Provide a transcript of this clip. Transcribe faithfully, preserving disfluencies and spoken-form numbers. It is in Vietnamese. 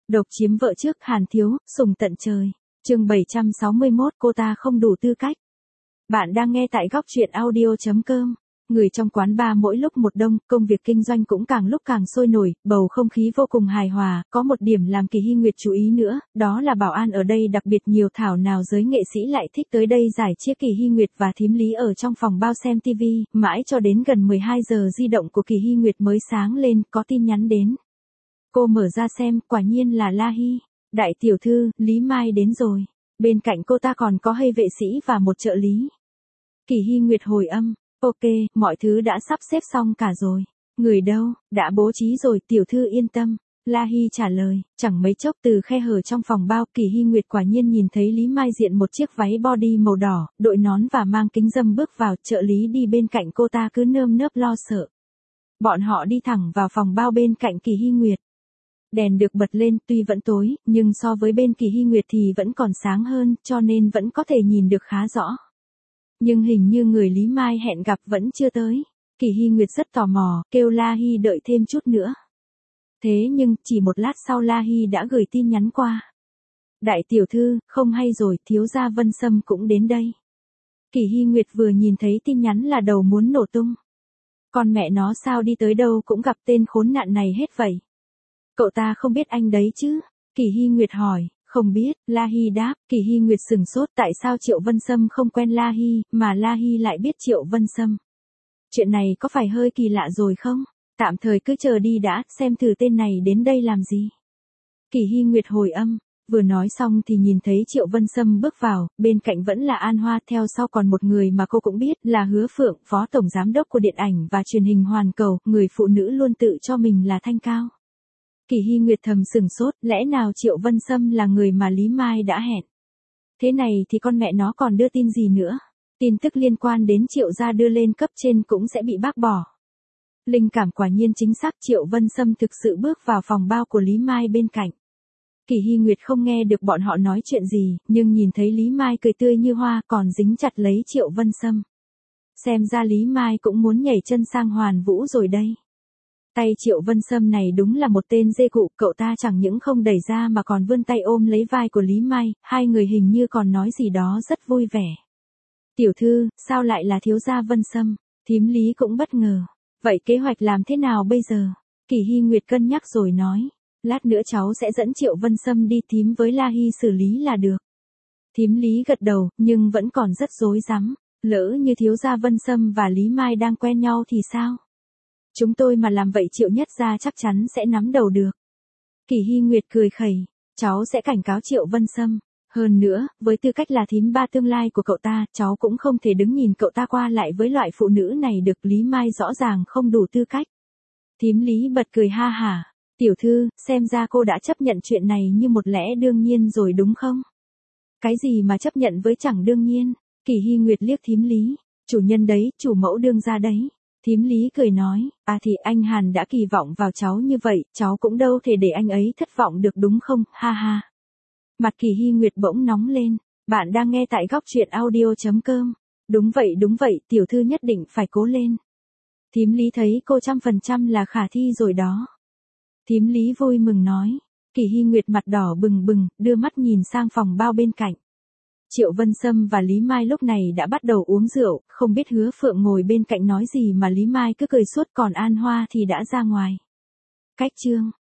Độc chiếm vợ trước Hàn Thiếu, sùng tận trời. Chương bảy trăm sáu mươi mốt, cô ta không đủ tư cách. Bạn đang nghe tại góc truyện audio chấm com. Người trong quán bar mỗi lúc một đông, công việc kinh doanh cũng càng lúc càng sôi nổi, bầu không khí vô cùng hài hòa, có một điểm làm Kỳ Hy Nguyệt chú ý nữa, đó là bảo an ở đây đặc biệt nhiều, thảo nào giới nghệ sĩ lại thích tới đây giải chiếc Kỳ Hy Nguyệt và thím Lý ở trong phòng bao xem tivi, mãi cho đến gần mười hai giờ di động của Kỳ Hy Nguyệt mới sáng lên, có tin nhắn đến. Cô mở ra xem, quả nhiên là La Hy. Đại tiểu thư, Lý Mai đến rồi. Bên cạnh cô ta còn có hay vệ sĩ và một trợ lý. Kỳ Hy Nguyệt hồi âm, ok, mọi thứ đã sắp xếp xong cả rồi. Người đâu, đã bố trí rồi, tiểu thư yên tâm. La Hy trả lời, chẳng mấy chốc từ khe hở trong phòng bao, Kỳ Hy Nguyệt quả nhiên nhìn thấy Lý Mai diện một chiếc váy body màu đỏ, đội nón và mang kính râm bước vào, trợ lý đi bên cạnh cô ta cứ nơm nớp lo sợ. Bọn họ đi thẳng vào phòng bao bên cạnh Kỳ Hy Nguyệt. Đèn được bật lên, tuy vẫn tối, nhưng so với bên Kỳ Hy Nguyệt thì vẫn còn sáng hơn, cho nên vẫn có thể nhìn được khá rõ. Nhưng hình như người Lý Mai hẹn gặp vẫn chưa tới. Kỳ Hy Nguyệt rất tò mò, kêu La Hy đợi thêm chút nữa. Thế nhưng, chỉ một lát sau La Hy đã gửi tin nhắn qua. Đại tiểu thư, không hay rồi, thiếu gia Vân Sâm cũng đến đây. Kỳ Hy Nguyệt vừa nhìn thấy tin nhắn là đầu muốn nổ tung. Con mẹ nó sao đi tới đâu cũng gặp tên khốn nạn này hết vậy. Cậu ta không biết anh đấy chứ? Kỳ Hy Nguyệt hỏi, không biết, La Hy đáp, Kỳ Hy Nguyệt sừng sốt tại sao Triệu Vân Sâm không quen La Hy, mà La Hy lại biết Triệu Vân Sâm. Chuyện này có phải hơi kỳ lạ rồi không? Tạm thời cứ chờ đi đã, xem thử tên này đến đây làm gì. Kỳ Hy Nguyệt hồi âm, vừa nói xong thì nhìn thấy Triệu Vân Sâm bước vào, bên cạnh vẫn là An Hoa, theo sau còn một người mà cô cũng biết là Hứa Phượng, phó tổng giám đốc của điện ảnh và truyền hình Hoàn Cầu, người phụ nữ luôn tự cho mình là thanh cao. Kỳ Hy Nguyệt thầm sừng sốt, lẽ nào Triệu Vân Sâm là người mà Lý Mai đã hẹn? Thế này thì con mẹ nó còn đưa tin gì nữa? Tin tức liên quan đến Triệu gia đưa lên cấp trên cũng sẽ bị bác bỏ. Linh cảm quả nhiên chính xác, Triệu Vân Sâm thực sự bước vào phòng bao của Lý Mai bên cạnh. Kỳ Hy Nguyệt không nghe được bọn họ nói chuyện gì, nhưng nhìn thấy Lý Mai cười tươi như hoa còn dính chặt lấy Triệu Vân Sâm. Xem ra Lý Mai cũng muốn nhảy chân sang Hoàn Vũ rồi đây. Tay Triệu Vân Sâm này đúng là một tên dê cụ, cậu ta chẳng những không đẩy ra mà còn vươn tay ôm lấy vai của Lý Mai, hai người hình như còn nói gì đó rất vui vẻ. Tiểu thư, sao lại là thiếu gia Vân Sâm? Thím Lý cũng bất ngờ. Vậy kế hoạch làm thế nào bây giờ? Kỳ Hy Nguyệt cân nhắc rồi nói, lát nữa cháu sẽ dẫn Triệu Vân Sâm đi thím với La Hy xử lý là được. Thím Lý gật đầu, nhưng vẫn còn rất rối rắm, lỡ như thiếu gia Vân Sâm và Lý Mai đang quen nhau thì sao? Chúng tôi mà làm vậy Triệu nhất gia chắc chắn sẽ nắm đầu được. Kỳ Hy Nguyệt cười khẩy, cháu sẽ cảnh cáo Triệu Vân Sâm. Hơn nữa, với tư cách là thím ba tương lai của cậu ta, cháu cũng không thể đứng nhìn cậu ta qua lại với loại phụ nữ này được. Lý Mai rõ ràng không đủ tư cách. Thím Lý bật cười ha hả, tiểu thư, xem ra cô đã chấp nhận chuyện này như một lẽ đương nhiên rồi đúng không? Cái gì mà chấp nhận với chẳng đương nhiên? Kỳ Hy Nguyệt liếc thím Lý, chủ nhân đấy, chủ mẫu đương gia đấy. Thím Lý cười nói, à thì anh Hàn đã kỳ vọng vào cháu như vậy, cháu cũng đâu thể để anh ấy thất vọng được đúng không, ha ha. Mặt Kỳ Hy Nguyệt bỗng nóng lên, bạn đang nghe tại góc truyện audio chấm com. Đúng vậy đúng vậy, tiểu thư nhất định phải cố lên. Thím Lý thấy cô trăm phần trăm là khả thi rồi đó. Thím Lý vui mừng nói, Kỳ Hy Nguyệt mặt đỏ bừng bừng, đưa mắt nhìn sang phòng bao bên cạnh. Triệu Vân Sâm và Lý Mai lúc này đã bắt đầu uống rượu, không biết Hứa Phượng ngồi bên cạnh nói gì mà Lý Mai cứ cười suốt, còn An Hoa thì đã ra ngoài. Cách chương